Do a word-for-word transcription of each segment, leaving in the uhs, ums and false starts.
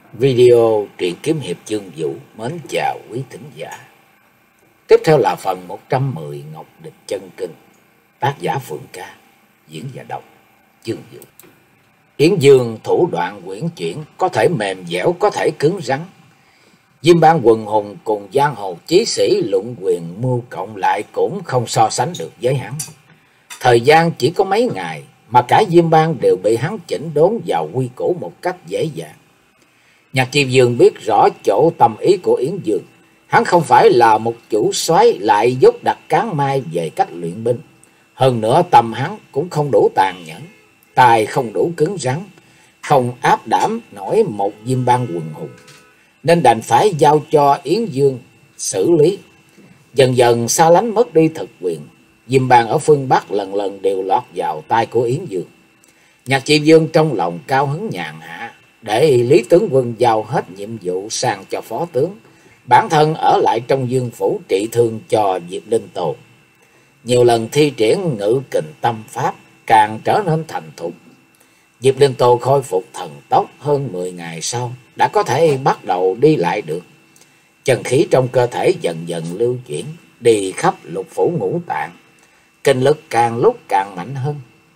Video truyện kiếm hiệp chương vũ mến chào quý thính giả. Tiếp theo là phần một trăm mười Ngọc Địch Chân Kinh. Tác giả Phượng Ca, diễn và đọc chương vũ. Yến Dương thủ đoạn quyển chuyển, có thể mềm dẻo, có thể cứng rắn. Diêm Bang quần hùng cùng giang hồ chí sĩ luận quyền mưu cộng lại cũng không so sánh được với hắn. Thời gian chỉ có mấy ngày mà cả Diêm Bang đều bị hắn chỉnh đốn vào quy củ một cách dễ dàng. Nhạc Chi Dương biết rõ chỗ tâm ý của Yến Dương. Hắn không phải là một chủ soái lại dốc đặt cán mai về cách luyện binh. Hơn nữa tâm hắn cũng không đủ tàn nhẫn, tài không đủ cứng rắn, không áp đảm nổi một Diêm Bang quần hùng, nên đành phải giao cho Yến Dương xử lý. Dần dần xa lánh mất đi thực quyền, Diêm Bang ở phương Bắc lần lần đều lọt vào tay của Yến Dương. Nhạc Chi Dương trong lòng cao hứng nhàn hạ, để Lý tướng quân giao hết nhiệm vụ sang cho phó tướng, bản thân ở lại trong Dương phủ trị thương cho Diệp Linh Tồn. Nhiều lần thi triển ngự kình tâm pháp càng trở nên thành thục. Diệp Linh Tồn khôi phục thần tốc, hơn mười ngày sau đã có thể bắt đầu đi lại được. Chân khí trong cơ thể dần dần lưu chuyển, đi khắp lục phủ ngũ tạng, kinh lực càng lúc càng mạnh hơn.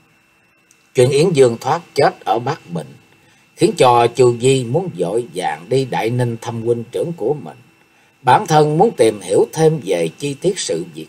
Chuyện Yến Dương thoát chết ở Bắc Bình khiến cho Chu Di muốn vội vàng đi Đại Ninh thăm huynh trưởng của mình, bản thân muốn tìm hiểu thêm về chi tiết sự việc.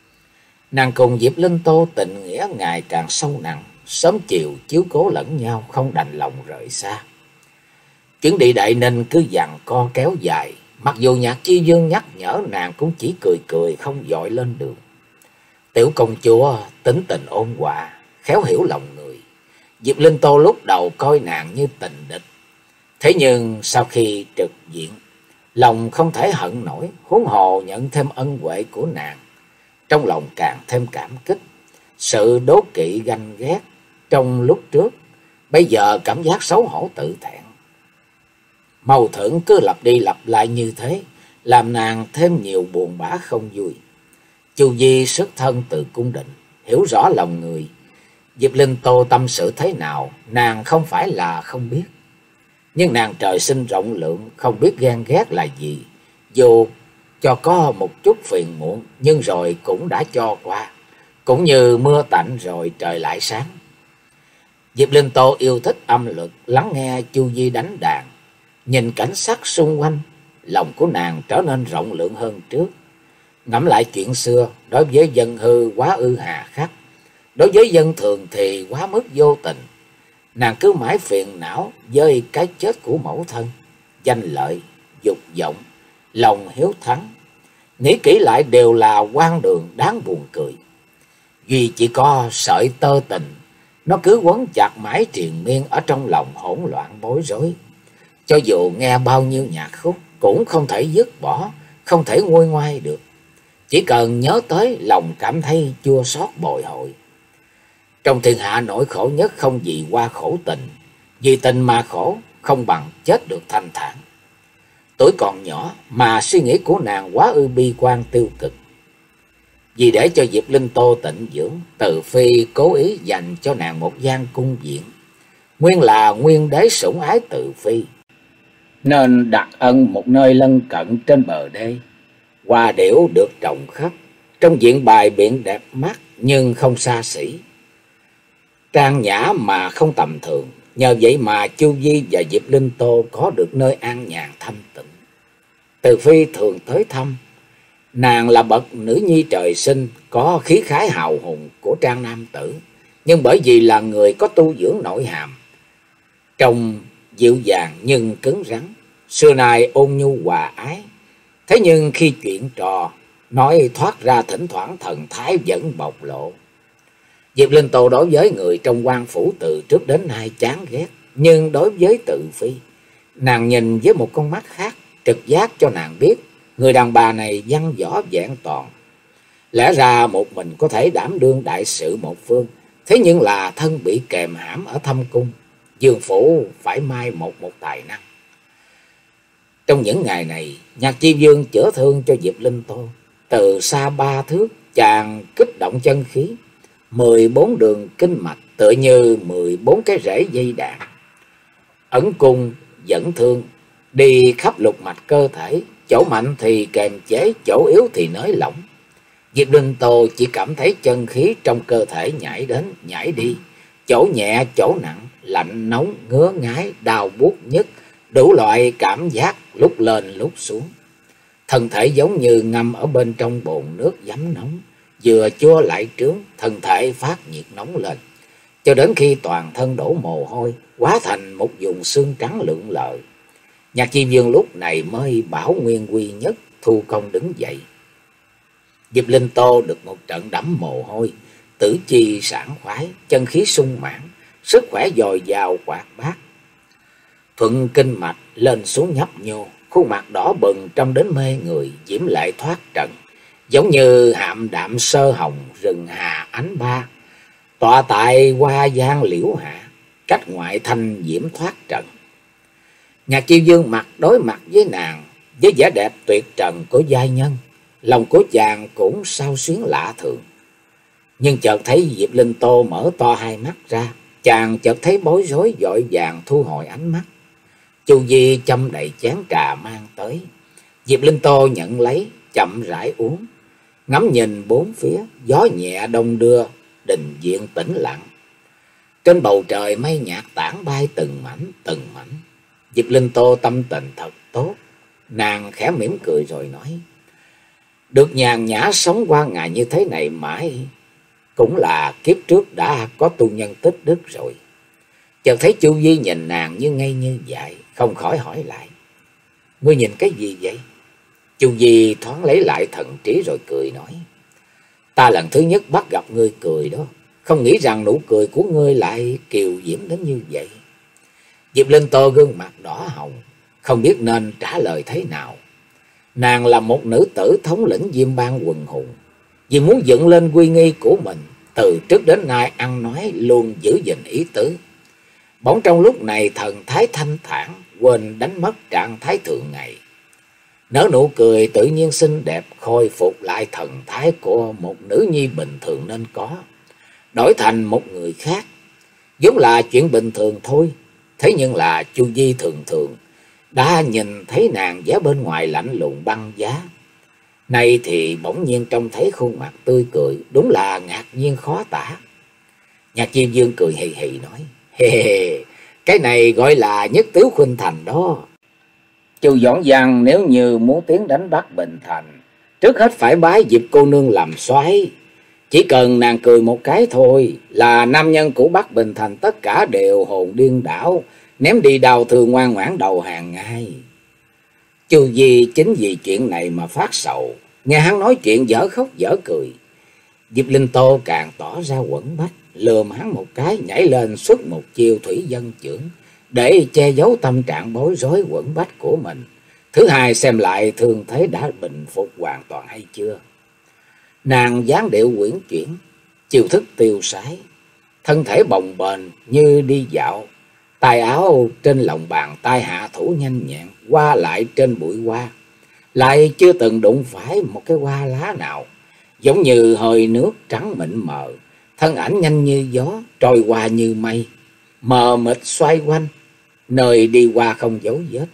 Nàng cùng Diệp Linh Tô tình nghĩa ngày càng sâu nặng, sớm chiều chiếu cố lẫn nhau, không đành lòng rời xa. Chuyến đi Đại Ninh cứ giằng co kéo dài, mặc dù Nhạc Chi Dương nhắc nhở nàng cũng chỉ cười cười không vội lên đường. Tiểu công chúa tính tình ôn hòa, khéo hiểu lòng người. Diệp Linh Tô lúc đầu coi nàng như tình địch, thế nhưng sau khi trực diện, lòng không thể hận nổi, huống hồ nhận thêm ân huệ của nàng, trong lòng càng thêm cảm kích. Sự đố kỵ ganh ghét trong lúc trước, bây giờ cảm giác xấu hổ tự thẹn. Mâu thuẫn cứ lặp đi lặp lại như thế, làm nàng thêm nhiều buồn bã không vui. Chu Di xuất thân từ cung đình, hiểu rõ lòng người. Diệp Linh Tô tâm sự thế nào, nàng không phải là không biết. Nhưng nàng trời sinh rộng lượng, không biết ghen ghét là gì. Dù cho có một chút phiền muộn, nhưng rồi cũng đã cho qua. Cũng như mưa tạnh rồi trời lại sáng. Diệp Linh Tô yêu thích âm lực, lắng nghe Chu Di đánh đàn, nhìn cảnh sắc xung quanh, lòng của nàng trở nên rộng lượng hơn trước. Ngẫm lại chuyện xưa, đối với dân hư quá ư hà khắc, đối với dân thường thì quá mức vô tình. Nàng cứ mãi phiền não với cái chết của mẫu thân, danh lợi, dục vọng, lòng hiếu thắng. Nghĩ kỹ lại đều là hoang đường đáng buồn cười. Duy chỉ có sợi tơ tình, nó cứ quấn chặt mãi triền miên ở trong lòng hỗn loạn bối rối. Cho dù nghe bao nhiêu nhạc khúc cũng không thể dứt bỏ, không thể nguôi ngoai được. Chỉ cần nhớ tới lòng cảm thấy chua xót bồi hồi. Trong thiên hạ nỗi khổ nhất không gì qua khổ tình, vì tình mà khổ không bằng chết được thanh thản. Tuổi còn nhỏ mà suy nghĩ của nàng quá ư bi quan tiêu cực. Vì để cho Diệp Linh Tô tịnh dưỡng, Từ Phi cố ý dành cho nàng một gian cung viện, nguyên là nguyên đế sủng ái Từ Phi, nên đặt ân một nơi lân cận trên bờ đê. Hoa điểu được trồng khắp, trong viện bài biện đẹp mắt nhưng không xa xỉ, trang nhã mà không tầm thường. Nhờ vậy mà Chu Di và Diệp Linh Tô có được nơi an nhàn thanh tịnh. Từ Phi thường tới thăm. Nàng là bậc nữ nhi trời sinh, có khí khái hào hùng của trang nam tử, nhưng bởi vì là người có tu dưỡng nội hàm, trông dịu dàng nhưng cứng rắn, xưa nay ôn nhu hòa ái. Thế nhưng khi chuyện trò nói thoát ra, thỉnh thoảng thần thái vẫn bộc lộ. Diệp Linh Tô đối với người trong quan phủ từ trước đến nay chán ghét, nhưng đối với Từ Phi, nàng nhìn với một con mắt khác, trực giác cho nàng biết người đàn bà này văn võ vẹn toàn. Lẽ ra một mình có thể đảm đương đại sự một phương, thế nhưng là thân bị kềm hãm ở thâm cung, Dương phủ phải mai một một tài năng. Trong những ngày này, Nhạc Chi Dương chữa thương cho Diệp Linh Tô. Từ xa ba thước, chàng kích động chân khí, mười bốn đường kinh mạch tựa như mười bốn cái rễ dây đàn, ẩn cung dẫn thương, đi khắp lục mạch cơ thể, chỗ mạnh thì kềm chế, chỗ yếu thì nới lỏng. Diệp Linh Tô chỉ cảm thấy chân khí trong cơ thể nhảy đến nhảy đi, chỗ nhẹ chỗ nặng, lạnh nóng ngứa ngáy, đau buốt nhức, đủ loại cảm giác lúc lên lúc xuống. Thân thể giống như ngâm ở bên trong bồn nước giấm nóng, vừa chua lại trướng, thân thể phát nhiệt nóng lên, cho đến khi toàn thân đổ mồ hôi, hóa thành một vùng xương trắng lượn lờ. Nhạc Chi Vương lúc này mới bảo nguyên quy nhất thu công đứng dậy. Diệp Linh Tô được một trận đẫm mồ hôi, tử chi sảng khoái, chân khí sung mãn, sức khỏe dồi dào hoạt bát. Thuận kinh mạch lên xuống nhấp nhô, khuôn mặt đỏ bừng trong đến mê người, diễm lệ thoát trần, giống như hạm đạm sơ hồng rừng hà ánh ba, tọa tại hoa giang liễu hạ, cách ngoại thanh diễm thoát trần. Nhạc Chi Vương mặt đối mặt với nàng, với vẻ đẹp tuyệt trần của giai nhân, lòng của chàng cũng sao xuyến lạ thường. Nhưng chợt thấy Diệp Linh Tô mở to hai mắt ra, chàng chợt thấy bối rối, vội vàng thu hồi ánh mắt. Chu Di châm đầy chén trà mang tới, Diệp Linh Tô nhận lấy, chậm rãi uống, ngắm nhìn bốn phía, gió nhẹ đông đưa, đình viện tĩnh lặng. Trên bầu trời mây nhạt tản bay từng mảnh từng mảnh. Diệp Linh Tô tâm tình thật tốt, nàng khẽ mỉm cười rồi nói: được nhàn nhã sống qua ngày như thế này mãi, cũng là kiếp trước đã có tu nhân tích đức rồi. Chợt thấy Chu Di nhìn nàng như ngây như dại, không khỏi hỏi lại: ngươi nhìn cái gì vậy? Chu Di thoáng lấy lại thần trí rồi cười nói: ta lần thứ nhất bắt gặp ngươi cười đó, không nghĩ rằng nụ cười của ngươi lại kiều diễm đến như vậy. Diệp Linh Tô gương mặt đỏ hồng, không biết nên trả lời thế nào. Nàng là một nữ tử thống lĩnh Diêm Bang quần hùng, vì muốn dựng lên uy nghi của mình, từ trước đến nay ăn nói luôn giữ gìn ý tứ. Bỗng trong lúc này thần thái thanh thản, quên đánh mất trạng thái thường ngày, nở nụ cười tự nhiên xinh đẹp, khôi phục lại thần thái của một nữ nhi bình thường nên có, đổi thành một người khác vốn là chuyện bình thường thôi. Thế nhưng là Chu Di thường thường đã nhìn thấy nàng vẻ bên ngoài lạnh lùng băng giá, nay thì bỗng nhiên trông thấy khuôn mặt tươi cười, đúng là ngạc nhiên khó tả. Nhạc Chi Vương cười hì hì nói: hê hê, cái này gọi là nhất tiếu khuynh thành đó. Chu Doãn Văn nếu như muốn tiến đánh Bắc Bình Thành, trước hết phải bái Diệp cô nương làm soái. Chỉ cần nàng cười một cái thôi là nam nhân của Bắc Bình Thành tất cả đều hồn điên đảo, ném đi đào thường ngoan ngoãn đầu hàng ngay. Chu Di chính vì chuyện này mà phát sầu, nghe hắn nói chuyện dở khóc dở cười. Diệp Linh Tô càng tỏ ra quẫn bách, lườm hắn một cái, nhảy lên xuất một chiêu thủy dân chưởng để che giấu tâm trạng bối rối quẫn bách của mình. Thứ hai, xem lại thương thế đã bình phục hoàn toàn hay chưa. Nàng dáng điệu uyển chuyển, chiêu thức tiêu sái, thân thể bồng bềnh như đi dạo, tay áo trên lòng bàn tay hạ thủ nhanh nhẹn, qua lại trên bụi hoa, lại chưa từng đụng phải một cái hoa lá nào, giống như hơi nước trắng mịn mờ, thân ảnh nhanh như gió, trôi qua như mây, mờ mịt xoay quanh, nơi đi qua không dấu vết.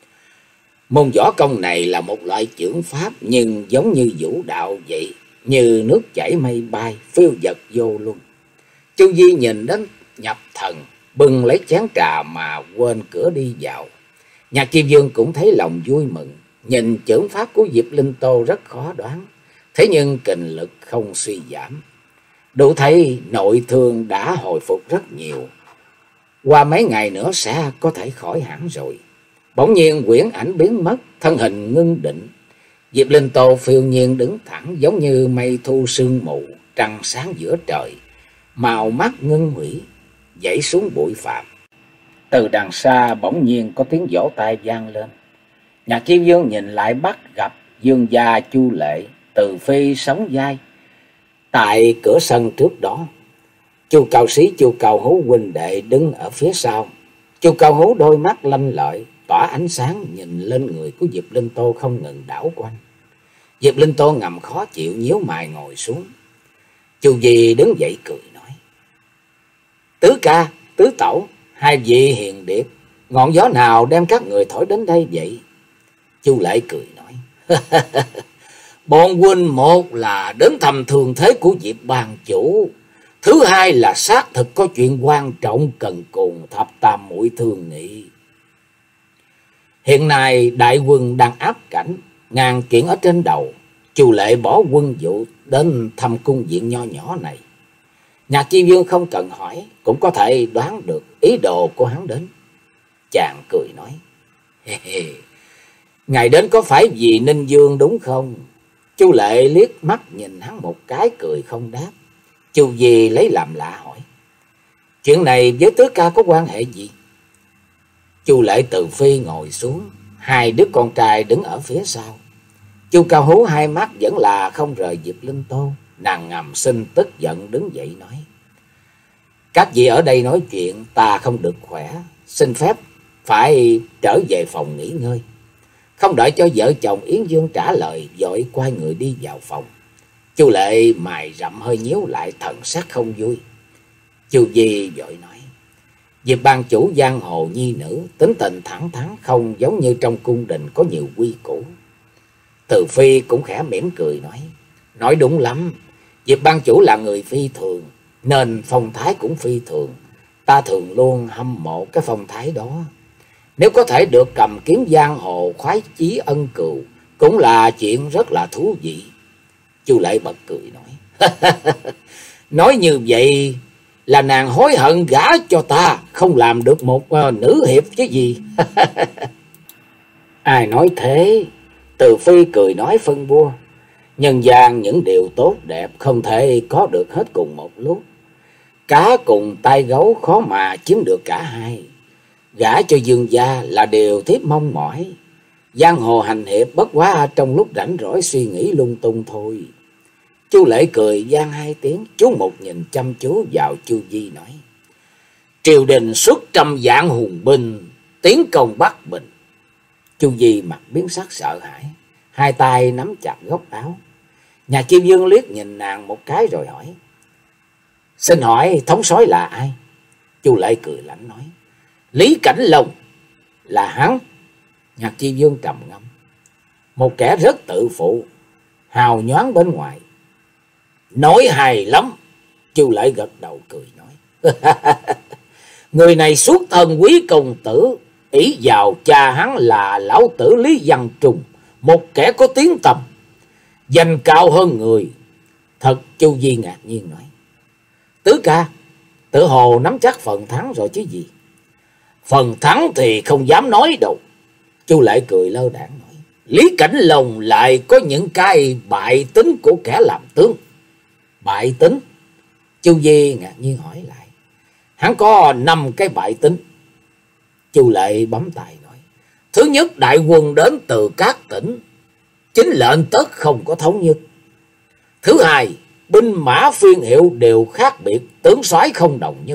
Môn võ công này là một loại chưởng pháp, nhưng giống như vũ đạo vậy, như nước chảy mây bay, phiêu dật vô luân. Chu Di nhìn đến nhập thần, bưng lấy chén trà mà quên cửa đi vào. Nhạc Chi Vương cũng thấy lòng vui mừng, nhìn chưởng pháp của Diệp Linh Tô rất khó đoán, thế nhưng kình lực không suy giảm, đủ thấy nội thương đã hồi phục rất nhiều, qua mấy ngày nữa sẽ có thể khỏi hẳn rồi. Bỗng nhiên quyển ảnh biến mất, thân hình ngưng định, Diệp Linh Tô phiêu nhiên đứng thẳng, giống như mây thu sương mù, trăng sáng giữa trời, màu mắt ngưng hủy, dãy xuống bụi phàm. Từ đằng xa bỗng nhiên có tiếng vỗ tay vang lên. Nhạc Chi Vương nhìn lại bắt gặp Dương gia Chu Lệ, Từ Phi sống vai tại cửa sân trước đó. Chu Cao Sĩ, Chu Cao Hú huynh đệ đứng ở phía sau. Chu Cao Hú đôi mắt lanh lợi, tỏa ánh sáng, nhìn lên người của Diệp Linh Tô không ngừng đảo quanh. Diệp Linh Tô ngầm khó chịu, nhíu mày ngồi xuống. Chu Di đứng dậy cười nói: Tứ ca, tứ tẩu, hai vị hiền điệp, ngọn gió nào đem các người thổi đến đây vậy? Chu Lệ cười nói. Bọn huynh một là đến thăm thường thế của Diệp Bang chủ, thứ hai là xác thực có chuyện quan trọng cần cùng thập tam muội thương nghị. Hiện nay đại quân đang áp cảnh, ngàn kiện ở trên đầu. Chu Lệ bỏ quân vụ đến thăm cung viện nho nhỏ này. Nhạc Chi Vương không cần hỏi cũng có thể đoán được ý đồ của hắn đến. Chàng cười nói. Hê hê, ngài đến có phải vì Ninh Dương đúng không? Chu Lệ liếc mắt nhìn hắn một cái cười không đáp. Chu Di lấy làm lạ hỏi. Chuyện này với Tứ Ca có quan hệ gì? Chu Lệ từ phi ngồi xuống, hai đứa con trai đứng ở phía sau. Chu Cao Hú hai mắt vẫn là không rời Diệp Linh Tô. Nàng ngầm sinh tức giận đứng dậy nói. Các vị ở đây nói chuyện, ta không được khỏe, xin phép phải trở về phòng nghỉ ngơi. Không đợi cho vợ chồng Yến Dương trả lời, vội quay người đi vào phòng. Chu Lệ mày rậm hơi nhíu lại, thần sắc không vui. Chu Di vội nói. Diệp Bang chủ giang hồ nhi nữ, tính tình thẳng thắn, không giống như trong cung đình có nhiều quy củ. Từ Phi cũng khẽ mỉm cười nói. Nói đúng lắm, Diệp Bang chủ là người phi thường, nên phong thái cũng phi thường. Ta thường luôn hâm mộ cái phong thái đó. Nếu có thể được cầm kiếm giang hồ khoái chí ân cừu, cũng là chuyện rất là thú vị. Chu Lệ bật cười nói. Nói như vậy là nàng hối hận gả cho ta, không làm được một uh, nữ hiệp chứ gì. Ai nói thế? Từ Phi cười nói phân bua. Nhân gian những điều tốt đẹp không thể có được hết cùng một lúc. Cá cùng tay gấu khó mà chiếm được cả hai. Gả cho Dương gia là điều thiếp mong mỏi. Giang hồ hành hiệp bất quá trong lúc rảnh rỗi suy nghĩ lung tung thôi. Chu Lệ cười gian hai tiếng, chú một nhìn chăm chú vào Chu Di nói. Triều đình xuất trăm vạn hùng binh, tiến công Bắc Bình. Chu Di mặt biến sắc sợ hãi, hai tay nắm chặt góc áo. Nhà Chi Vương liếc nhìn nàng một cái rồi hỏi. Xin hỏi thống soái là ai? Chu Lệ cười lạnh nói. Lý Cảnh Long. Là hắn? Nhạc Chi Vương trầm ngâm. Một kẻ rất tự phụ, hào nhoáng bên ngoài. Nói hay lắm. Chu Lệ gật đầu cười nói. Người này xuất thân quý công tử, ý vào cha hắn là lão tử Lý Văn Trùng, một kẻ có tiếng tăm, danh cao hơn người. Thật. Chu Di ngạc nhiên nói. Tứ ca, tự hồ nắm chắc phần thắng rồi chứ gì? Phần thắng thì không dám nói đâu. Chu Lệ cười lơ đãng nói. Lý Cảnh Long lại có những cái bại tính của kẻ làm tướng. Bại tính? Chu Di ngạc nhiên hỏi lại. Hắn có năm cái bại tính. Chu Lệ bấm tay nói. Thứ nhất, đại quân đến từ các tỉnh, chính lệnh tất không có thống nhất. Thứ hai, binh mã phiên hiệu đều khác biệt, tướng soái không đồng nhất.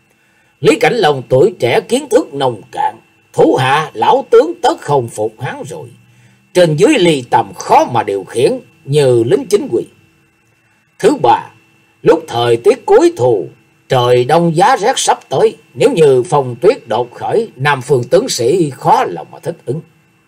Lý Cảnh Long tuổi trẻ kiến thức nông cạn, thủ hạ lão tướng tất không phục hắn rồi. Trên dưới ly tầm khó mà điều khiển như lính chính quy. Thứ ba, lúc thời tiết cuối thu, trời đông giá rét sắp tới, nếu như phong tuyết đột khởi, Nam phương tướng sĩ khó lòng mà thích ứng.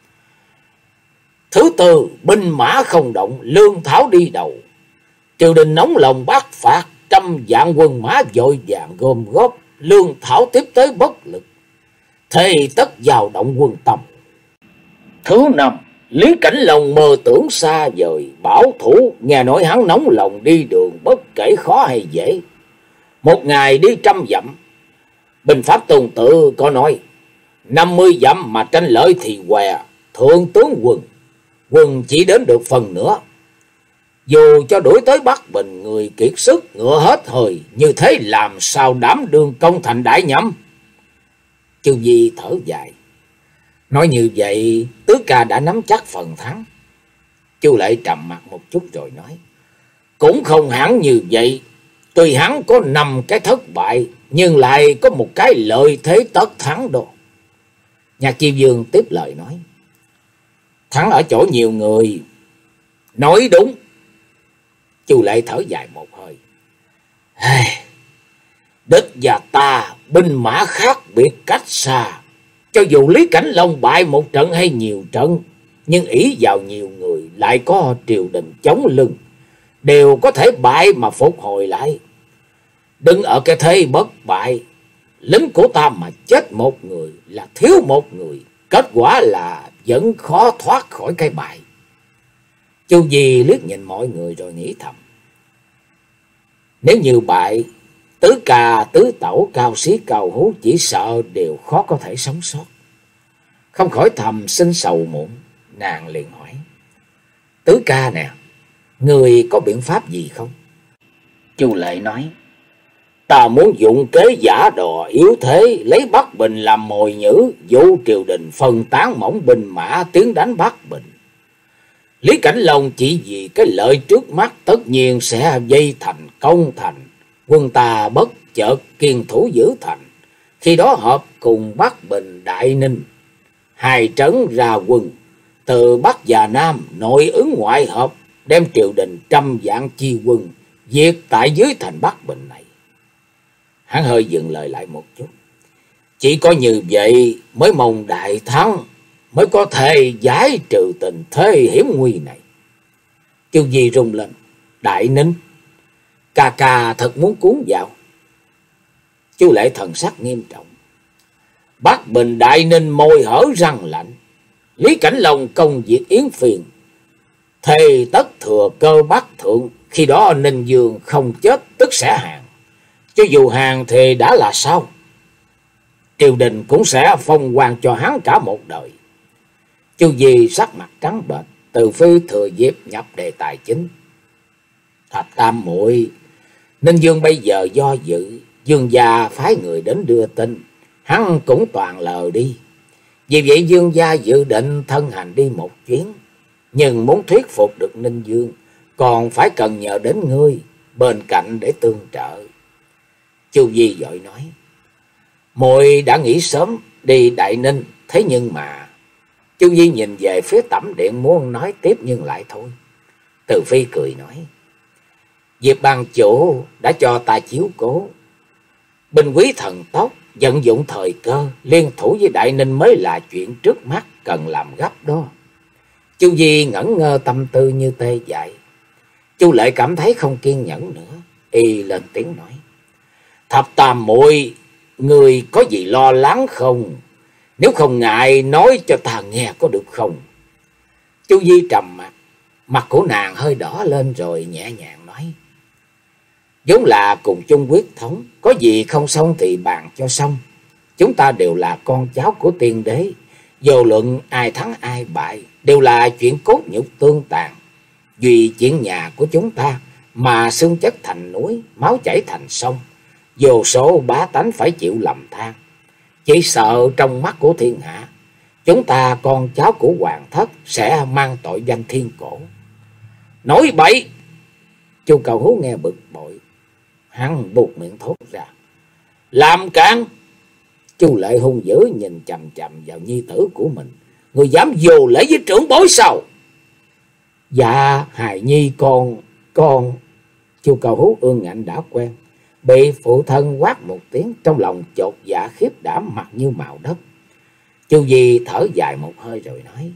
Thứ tư, binh mã không động, lương thảo đi đầu. Triều đình nóng lòng bác phạt, trăm vạn quân mã vội vàng gom góp, lương thảo tiếp tới bất lực, thì tất vào động quân tâm. Thứ năm, Lý Cảnh Long mơ tưởng xa vời, bảo thủ, nghe nói hắn nóng lòng đi đường bất kể khó hay dễ. Một ngày đi trăm dặm. Binh pháp Tôn Tự có nói, năm mươi dặm mà tranh lợi thì què, thượng tướng quân, quân chỉ đến được phần nữa. Dù cho đuổi tới Bắc Bình, người kiệt sức, ngựa hết hơi, như thế làm sao đảm đương công thành đại nhậm? Chu Di thở dài. Nói như vậy, Tứ ca đã nắm chắc phần thắng. Chu Lệ trầm mặt một chút rồi nói. Cũng không hẳn như vậy. Tuy hắn có năm cái thất bại, nhưng lại có một cái lợi thế tất thắng đó. Nhạc Chi Vương tiếp lời nói. Thắng ở chỗ nhiều người. Nói đúng. Chu Lệ thở dài một hơi. Đích và ta binh mã khác biệt cách xa, Cho dù Lý Cảnh Long bại một trận hay nhiều trận, nhưng ỷ vào nhiều người lại có triều đình chống lưng, đều có thể bại mà phục hồi lại. Đừng ở cái thế bất bại, lính của ta mà chết một người là thiếu một người, kết quả là vẫn khó thoát khỏi cái bại. Chu Di liếc nhìn mọi người rồi nghĩ thầm, nếu như bại, Tứ Ca, Tứ Tẩu, Cao Sĩ, Cao Hú chỉ sợ đều khó có thể sống sót. Không khỏi thầm sinh sầu muộn, nàng liền hỏi, Tứ Ca nè, người có biện pháp gì không? Chu Lệ nói, ta muốn dụng kế giả đò yếu thế, lấy Bắc Bình làm mồi nhử, dụ triều đình phân tán mỏng binh mã tiến đánh Bắc Bình. Lý Cảnh Long chỉ vì cái lợi trước mắt tất nhiên sẽ dây thành công thành, quân ta bất chợt kiên thủ giữ thành, khi đó hợp cùng Bắc Bình Đại Ninh, hai trấn ra quân, từ Bắc và Nam nội ứng ngoại hợp, đem triều đình trăm vạn chi quân diệt tại dưới thành Bắc Bình này. Hắn hơi dừng lời lại một chút, chỉ có như vậy mới mong đại thắng, mới có thể giải trừ tình thế hiểm nguy này. Chu Di rung lên, Đại Ninh, ca ca thật muốn cuốn vào? Chu Lệ thần sắc nghiêm trọng, Bắc Bình Đại Ninh môi hở răng lạnh, Lý Cảnh Long công diệt Yến Phiền, thề tất thừa cơ Bắc thượng, khi đó Ninh Dương không chết tức sẽ hàng. Cho dù hàng thì đã là sao? Triều đình cũng sẽ phong quan cho hắn cả một đời. Chu Di sắc mặt trắng bệch, Từ Phi thừa dịp nhập đề tài chính. Thạch Tam muội, Ninh Dương bây giờ do dự, Dương gia phái người đến đưa tin, hắn cũng toàn lờ đi. Vì vậy Dương gia dự định thân hành đi một chuyến, nhưng muốn thuyết phục được Ninh Dương, còn phải cần nhờ đến ngươi bên cạnh để tương trợ. Chu Di vội nói, muội đã nghĩ sớm đi Đại Ninh, thế nhưng mà... Chu Di nhìn về phía tẩm điện muốn nói tiếp nhưng lại thôi. Từ Phi cười nói, Diệp ban chủ đã cho ta chiếu cố, binh quý thần tốc, vận dụng thời cơ, liên thủ với Đại Ninh mới là chuyện trước mắt cần làm gấp đó. Chu Di ngẩn ngơ tâm tư như tê dại. Chu Lệ cảm thấy không kiên nhẫn nữa, y lên tiếng nói, Thập Tam muội, người có gì lo lắng không? Nếu không ngại nói cho ta nghe có được không? Chu Di trầm mặt, mặt của nàng hơi đỏ lên rồi nhẹ nhàng nói, vốn là cùng chung quyết thống, có gì không xong thì bàn cho xong. Chúng ta đều là con cháu của tiên đế, vô luận ai thắng ai bại đều là chuyện cốt nhục tương tàn. Vì chuyện nhà của chúng ta mà xương chất thành núi, máu chảy thành sông, vô số bá tánh phải chịu lầm than. Chỉ sợ trong mắt của thiên hạ, chúng ta con cháu của hoàng thất sẽ mang tội danh thiên cổ. Nói bậy! Chu Cầu Hú nghe bực bội, hắn buột miệng thốt ra, làm cản! Chu Lệ hung dữ nhìn chằm chằm vào nhi tử của mình, người dám vô lễ với trưởng bối sao? Dạ hài nhi con con Chu Cầu Hú ương ngạnh đã quen, bị phụ thân quát một tiếng, trong lòng chột dạ khiếp đảm, mặt như màu đất. Chu Di thở dài một hơi rồi nói,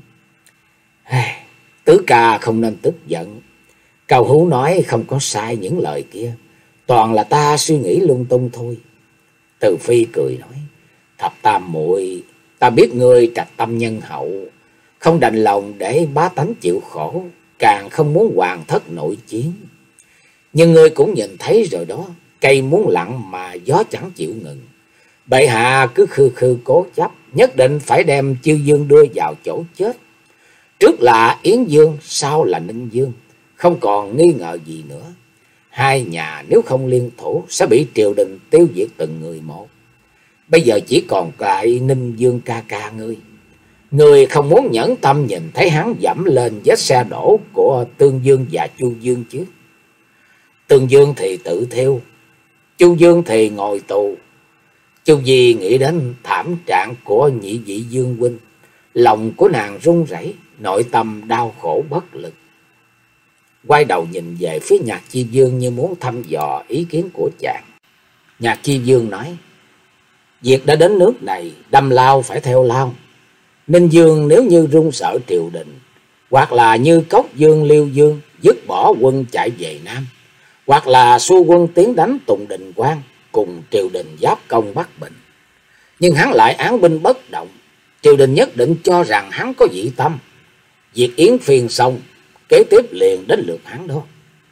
Tứ Ca không nên tức giận. Cao Hú nói không có sai, những lời kia toàn là ta suy nghĩ lung tung thôi. Từ Phi cười nói, Thập Tam muội, ta biết ngươi trạch tâm nhân hậu, không đành lòng để bá tánh chịu khổ, càng không muốn hoàng thất nội chiến. Nhưng ngươi cũng nhìn thấy rồi đó, cây muốn lặng mà gió chẳng chịu ngừng. Bệ hạ cứ khư khư cố chấp, nhất định phải đem Chiêu Dương đưa vào chỗ chết. Trước là Yến Dương, sau là Ninh Dương, không còn nghi ngờ gì nữa. Hai nhà nếu không liên thủ sẽ bị triều đình tiêu diệt từng người một. Bây giờ chỉ còn lại Ninh Dương ca ca ngươi. Ngươi không muốn nhẫn tâm nhìn thấy hắn dẫm lên vết xe đổ của Tương Dương và Chu Dương chứ? Tương Dương thì tự thiêu, Chu Dương thì ngồi tù. Chu Di nghĩ đến thảm trạng của nhị vị Dương huynh, lòng của nàng run rẩy, nội tâm đau khổ bất lực. Quay đầu nhìn về phía Nhạc Chi Dương như muốn thăm dò ý kiến của chàng. Nhạc Chi Dương nói, Việc đã đến nước này, đâm lao phải theo lao. Ninh Dương nếu như run sợ triều đình, hoặc là như Cốc Dương, Liêu Dương dứt bỏ quân chạy về Nam, hoặc là xua quân tiến đánh Tùng Đình Quang, cùng triều đình giáp công Bắc Bình. Nhưng hắn lại án binh bất động, triều đình nhất định cho rằng hắn có dị tâm. Việc Yến Phiên xong, kế tiếp liền đến lượt hắn đó.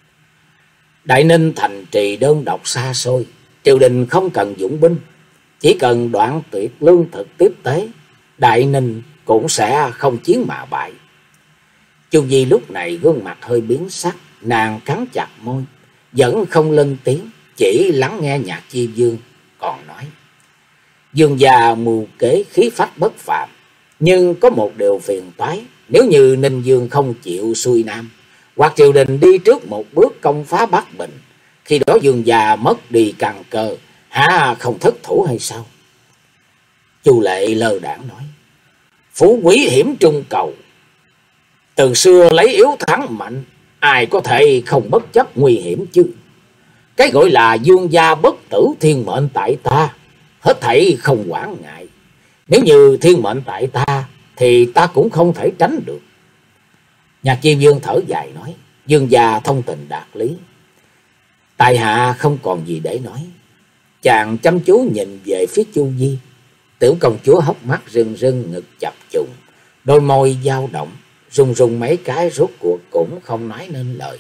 Đại Ninh thành trì đơn độc xa xôi, triều đình không cần dụng binh, chỉ cần đoạn tuyệt lương thực tiếp tế, Đại Ninh cũng sẽ không chiến mà bại. Chu Di lúc này gương mặt hơi biến sắc, nàng cắn chặt môi, vẫn không lên tiếng, chỉ lắng nghe Nhạc Chi Dương còn nói: Dương gia mưu kế khí phách bất phàm, nhưng có một điều phiền toái, nếu như Ninh Dương không chịu xuôi Nam, hoặc triều đình đi trước một bước công phá Bắc Bình, khi đó Dương gia mất đi căn cơ, hả không thất thủ hay sao? Chu Lệ lơ đãng nói: phú quý hiểm trung cầu, từ xưa lấy yếu thắng mạnh, ai có thể không bất chấp nguy hiểm chứ? Cái gọi là dương gia bất tử thiên mệnh tại ta, hết thảy không quản ngại. Nếu như thiên mệnh tại ta thì ta cũng không thể tránh được. Nhạc Chi Dương thở dài nói: Dương gia thông tình đạt lý, tại hạ không còn gì để nói. Chàng chăm chú nhìn về phía Chu Di. Tiểu công chúa hốc mắt rưng rưng, ngực chập trùng, đôi môi dao động, rung rung mấy cái, rốt cuộc cũng không nói nên lời.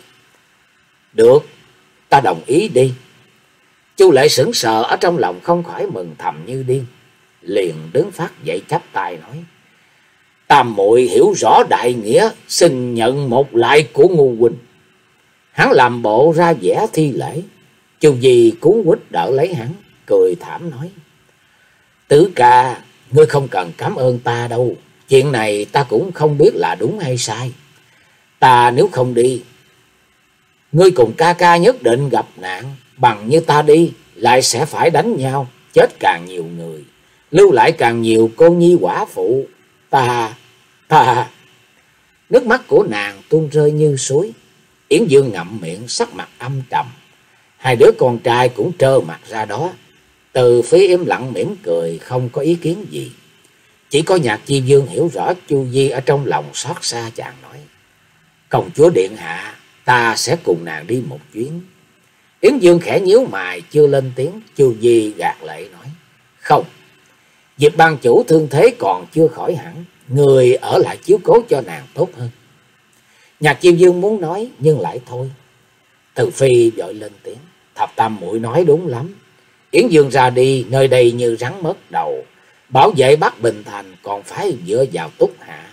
Được, ta đồng ý đi. Chu Lệ sững sờ, ở trong lòng không khỏi mừng thầm như điên, liền đứng phát dậy chắp tay nói: Tam muội hiểu rõ đại nghĩa, xin nhận một lại của ngu huynh. Hắn làm bộ ra vẻ thi lễ. Chu Di cuốn quýt đỡ lấy hắn, cười thảm nói: Tứ ca, ngươi không cần cảm ơn ta đâu. Chuyện này ta cũng không biết là đúng hay sai. Ta nếu không đi, ngươi cùng ca ca nhất định gặp nạn. Bằng như ta đi, lại sẽ phải đánh nhau, chết càng nhiều người, lưu lại càng nhiều cô nhi quả phụ. Ta, ta... Nước mắt của nàng tuôn rơi như suối. Yến Dương ngậm miệng, sắc mặt âm trầm. Hai đứa con trai cũng trơ mặt ra đó. Từ phía im lặng mỉm cười, không có ý kiến gì. Chỉ có Nhạc Chi Dương hiểu rõ Chu Di ở trong lòng xót xa, chàng nói: Công chúa điện hạ, ta sẽ cùng nàng đi một chuyến. Yến Dương khẽ nhíu mày, chưa lên tiếng. Chu Di gạt lệ nói: Không, Diệp ban chủ thương thế còn chưa khỏi hẳn, người ở lại chiếu cố cho nàng tốt hơn. Nhạc Chi Dương muốn nói nhưng lại thôi. Từ Phi vội lên tiếng: Thập tam muội nói đúng lắm. Yến Dương ra đi, nơi đây như rắn mất đầu, bảo vệ Bắc Bình thành còn phải dựa vào Túc Hạ.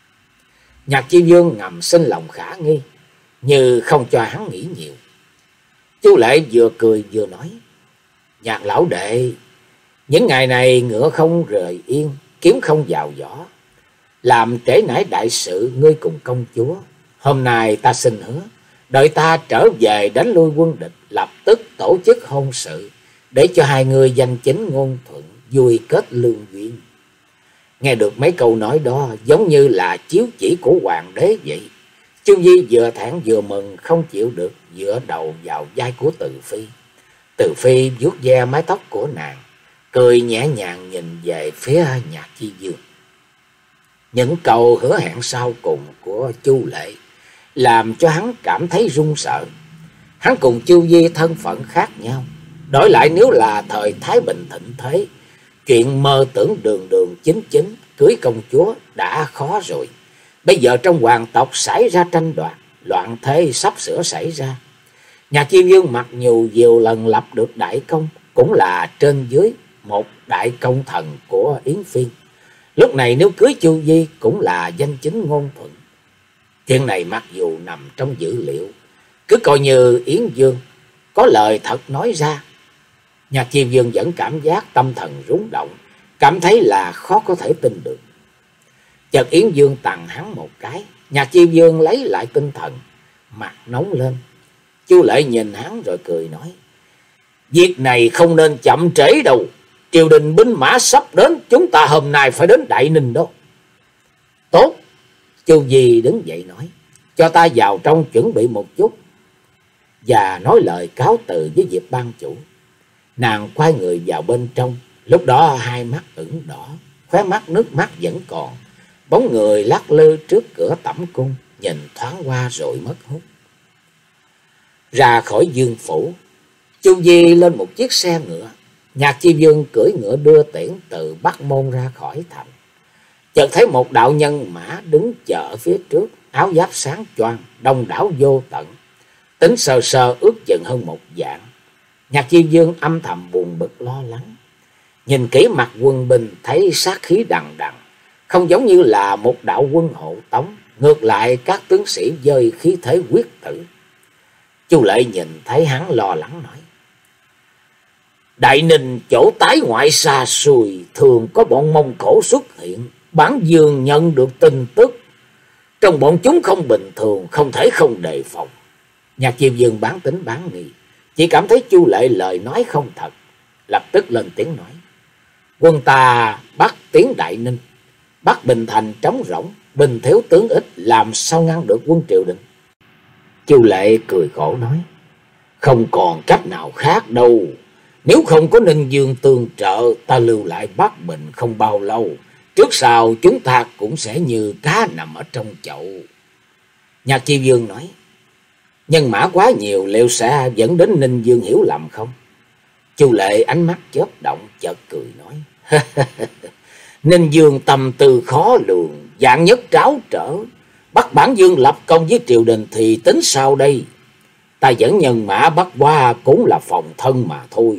Nhạc Chi Dương ngầm sinh lòng khả nghi, như không cho hắn nghĩ nhiều. Chu Lệ vừa cười vừa nói: Nhạc lão đệ, những ngày này ngựa không rời yên, kiếm không vào vỏ, làm trễ nải đại sự ngươi cùng công chúa. Hôm nay ta xin hứa, đợi ta trở về đánh lui quân địch, lập tức tổ chức hôn sự, để cho hai người danh chính ngôn thuận, vui kết lương duyên. Nghe được mấy câu nói đó, giống như là chiếu chỉ của hoàng đế vậy. Chu Di vừa thẹn vừa mừng, không chịu được, dựa đầu vào vai của Từ Phi. Từ Phi vuốt ve mái tóc của nàng, cười nhẹ nhàng nhìn về phía Nhạc Chi Dương. Những câu hứa hẹn sau cùng của Chu Lệ làm cho hắn cảm thấy run sợ. Hắn cùng Chu Di thân phận khác nhau, đổi lại nếu là thời Thái Bình thịnh thế, chuyện mơ tưởng đường đường chính chính cưới công chúa đã khó rồi. Bây giờ trong hoàng tộc xảy ra tranh đoạt, loạn thế sắp sửa xảy ra. Nhạc Chi Dương mặc dù nhiều lần lập được đại công, cũng là trên dưới một đại công thần của Yến Phiên. Lúc này nếu cưới Chu Di cũng là danh chính ngôn thuận. Chuyện này mặc dù nằm trong dữ liệu, cứ coi như Yến Dương có lời thật nói ra, Nhạc Chi Dương vẫn cảm giác tâm thần rung động, cảm thấy là khó có thể tin được. Chợt Yến Dương tặng hắn một cái, Nhạc Chi Dương lấy lại tinh thần, mặt nóng lên. Chu Lệ nhìn hắn rồi cười nói: Việc này không nên chậm trễ đâu, triều đình binh mã sắp đến, chúng ta hôm nay phải đến Đại Ninh đó. Tốt. Chu Di đứng dậy nói: Cho ta vào trong chuẩn bị một chút. Và nói lời cáo từ với Diệp ban chủ. Nàng quay người vào bên trong, Lúc đó hai mắt ửng đỏ, khóe mắt nước mắt vẫn còn. Bóng người lắc lư trước cửa tẩm cung, nhìn thoáng qua rồi mất hút. Ra khỏi dương phủ, Chu Di lên một chiếc xe ngựa. Nhạc Chi Vương cưỡi ngựa đưa tiễn từ Bắc Môn ra khỏi thành. Chợt thấy một đạo nhân mã đứng chờ ở phía trước, áo giáp sáng choang, đông đảo vô tận. Tính sơ sơ ước chừng hơn một vạn. Nhạc Chi Vương âm thầm buồn bực lo lắng. Nhìn kỹ mặt quân binh thấy sát khí đằng đằng, không giống như là một đạo quân hộ tống, ngược lại các tướng sĩ dơi khí thế quyết tử. Chu Lệ nhìn thấy hắn lo lắng nói: Đại Ninh chỗ tái ngoại xa xôi, thường có bọn Mông Cổ xuất hiện. Bản Dương nhận được tin tức, trong bọn chúng không bình thường, không thể không đề phòng. Nhạc Chi Vương bán tính bán nghi, chỉ cảm thấy Chu Lệ lời nói không thật, lập tức lên tiếng nói: Quân ta bắt tiến Đại Ninh, bắt Bình Thành trống rỗng, binh thiếu tướng ít, làm sao ngăn được quân triều đình? Chu Lệ cười khổ nói: Không còn cách nào khác đâu. Nếu không có Ninh Dương tương trợ, ta lưu lại Bắc Bình không bao lâu, trước sau chúng ta cũng sẽ như cá nằm ở trong chậu. Nhạc Chi Vương nói: Nhân mã quá nhiều, liệu sẽ dẫn đến Ninh Dương hiểu lầm không? Chu Lệ ánh mắt chớp động, chợt cười nói: Ninh Dương tâm tư khó lường, vạn nhất tráo trở, bắt Bản Dương lập công với triều đình thì tính sao đây? Ta dẫn nhân mã bắt qua cũng là phòng thân mà thôi.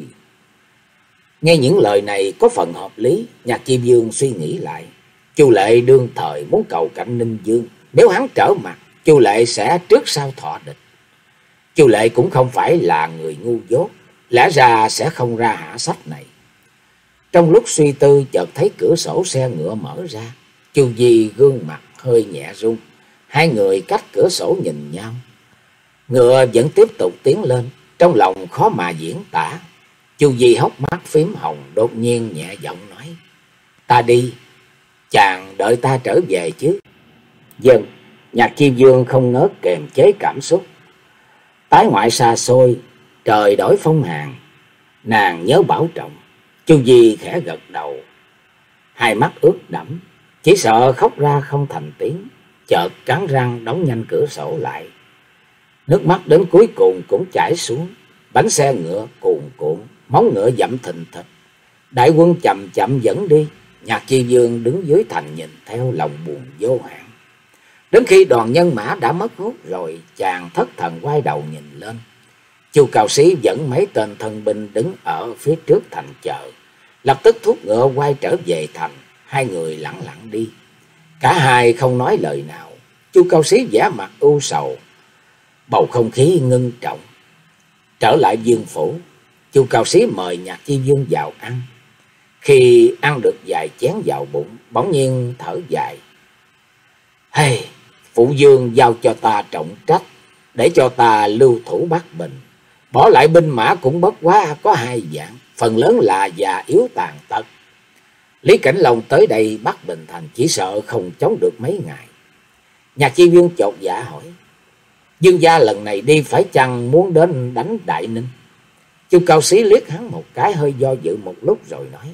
Nghe những lời này có phần hợp lý, Nhạc Chi Vương suy nghĩ lại. Chu Lệ đương thời muốn cầu cạnh Ninh Dương, nếu hắn trở mặt, Chu Lệ sẽ trước sau thọ địch. Chu Lệ cũng không phải là người ngu dốt, lẽ ra sẽ không ra hạ sách này. Trong lúc suy tư, chợt thấy cửa sổ xe ngựa mở ra. Chu Di gương mặt hơi nhẹ run, hai người cách cửa sổ nhìn nhau. Ngựa vẫn tiếp tục tiến lên, trong lòng khó mà diễn tả. Chu Di hốc mắt phím hồng, đột nhiên nhẹ giọng nói: Ta đi, chàng đợi ta trở về chứ. Dân. Nhạc Chi Vương không ngớt kềm chế cảm xúc. Tái ngoại xa xôi, trời đổi phong hàn, nàng nhớ bảo trọng. Chu Di khẽ gật đầu, hai mắt ướt đẫm, chỉ sợ khóc ra không thành tiếng, chợt cắn răng đóng nhanh cửa sổ lại. Nước mắt đến cuối cùng cũng chảy xuống, bánh xe ngựa cuồn cuộn, móng ngựa dậm thình thịch. Đại quân chậm chậm dẫn đi. Nhạc Chi Vương đứng dưới thành nhìn theo, lòng buồn vô hạn. Đến khi đoàn nhân mã đã mất hút rồi, chàng thất thần quay đầu nhìn lên. Chu Cao Sĩ dẫn mấy tên thân binh đứng ở phía trước thành chờ, lập tức thúc ngựa quay trở về thành. Hai người lẳng lặng đi, cả hai không nói lời nào. Chu Cao Sĩ vẻ mặt u sầu, bầu không khí ngưng trọng. Trở lại dương phủ, Chu Cao Sĩ mời Nhạc Chi Vương vào ăn. Khi ăn được vài chén vào bụng, bỗng nhiên thở dài: Hey, phụ vương giao cho ta trọng trách, để cho ta lưu thủ Bắc Bình. Bỏ lại binh mã cũng bất quá có hai vạn, phần lớn là già yếu tàn tật. Lý Cảnh Long tới đây Bắc Bình thành chỉ sợ không chống được mấy ngày. Nhạc Chi Vương chột dạ hỏi: Dương gia lần này đi phải chăng muốn đến đánh Đại Ninh? Chu Cao Sĩ liếc hắn một cái, hơi do dự một lúc rồi nói: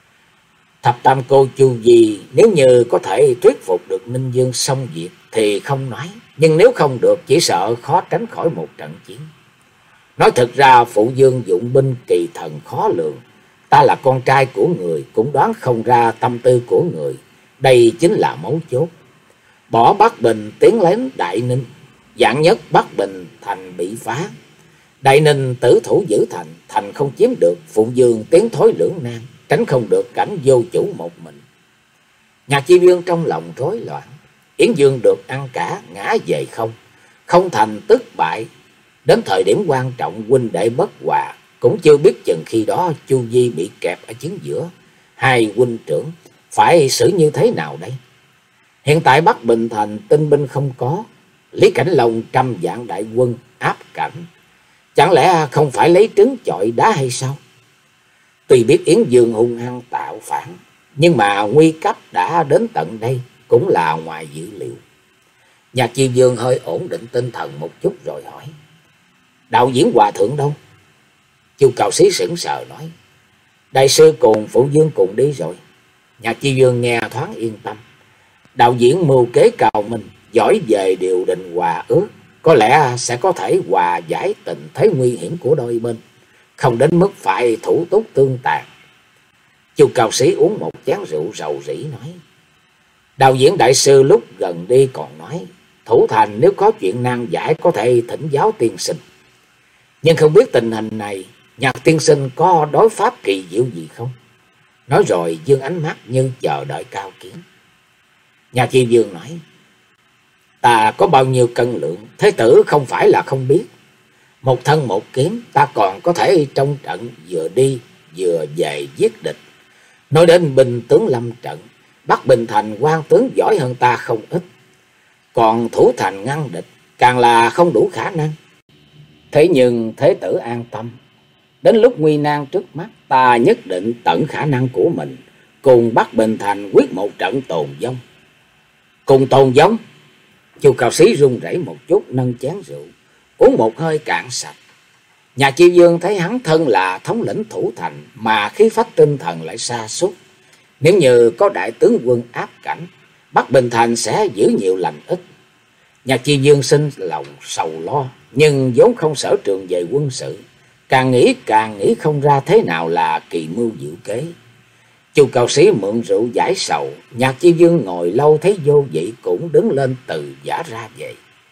Thập tam cô Chu Di nếu như có thể thuyết phục được Ninh Dương xong việc thì không nói, nhưng nếu không được chỉ sợ khó tránh khỏi một trận chiến. Nói thật ra phụ vương dụng binh kỳ thần khó lường, ta là con trai của người cũng đoán không ra tâm tư của người, đây chính là mấu chốt. Bỏ Bắc Bình tiến đến Đại Ninh, vạn nhất Bắc Bình thành bị phá, Đại Ninh tử thủ giữ thành, thành không chiếm được, phụ vương tiến thối lưỡng nan, tránh không được cảnh vô chủ một mình. Nhạc Chi Vương trong lòng rối loạn. Yến Dương được ăn cả, ngã về không, không thành tức bại. Đến thời điểm quan trọng huynh đệ bất hòa, cũng chưa biết chừng khi đó Chu Di bị kẹp ở chính giữa, hai huynh trưởng phải xử như thế nào đây? Hiện tại Bắc Bình thành tinh binh không có, Lý Cảnh Long trăm vạn đại quân áp cảnh, chẳng lẽ không phải lấy trứng chọi đá hay sao? Tuy biết Yến Dương hung hăng tạo phản, nhưng mà nguy cấp đã đến tận đây cũng là ngoài dự liệu. Nhạc Chi Vương hơi ổn định tinh thần một chút rồi hỏi: Đạo diễn hòa thượng đâu? Chu Cao Sĩ sững sờ nói: Đại sư cùng Phụ Dương cùng đi rồi. Nhạc Chi Dương nghe thoáng yên tâm. Đạo diễn mưu kế cao minh, giỏi về điều định hòa ước, có lẽ sẽ có thể hòa giải tình thế nguy hiểm của đôi bên, không đến mức phải thủ túc tương tàn. Chu Cao Sĩ uống một chén rượu rầu rĩ nói. Đạo diễn đại sư lúc gần đi còn nói, Thủ Thành nếu có chuyện nan giải có thể thỉnh giáo tiên sinh. Nhưng không biết tình hình này, Nhạc tiên sinh có đối pháp kỳ diệu gì không? Nói rồi dương ánh mắt như chờ đợi cao kiến. Nhạc Chi Dương nói, ta có bao nhiêu cân lượng, thế tử không phải là không biết. Một thân một kiếm, ta còn có thể trong trận vừa đi vừa về giết địch. Nói đến binh tướng lâm trận, Bắc Bình Thành quan tướng giỏi hơn ta không ít. Còn thủ thành ngăn địch, càng là không đủ khả năng. Thế nhưng thế tử an tâm. Đến lúc nguy nan trước mắt, ta nhất định tận khả năng của mình, cùng Bắc Bình Thành quyết một trận tồn vong. Cùng tồn vong? Chu Cao Sĩ run rẩy một chút, nâng chén rượu, uống một hơi cạn sạch. Nhà Chi Dương thấy hắn thân là thống lĩnh thủ thành, mà khí phách tinh thần lại sa sút. Nếu như có đại tướng quân áp cảnh, Bắc Bình Thành sẽ giữ nhiều lành ít. Nhà Chi Dương sinh lòng sầu lo, nhưng vốn không sở trường về quân sự, càng nghĩ càng nghĩ không ra thế nào là kỳ mưu diệu kế. Chu Cao Sĩ mượn rượu giải sầu, Nhạc Chi Dương ngồi lâu thấy vô vị cũng đứng lên từ giả ra về.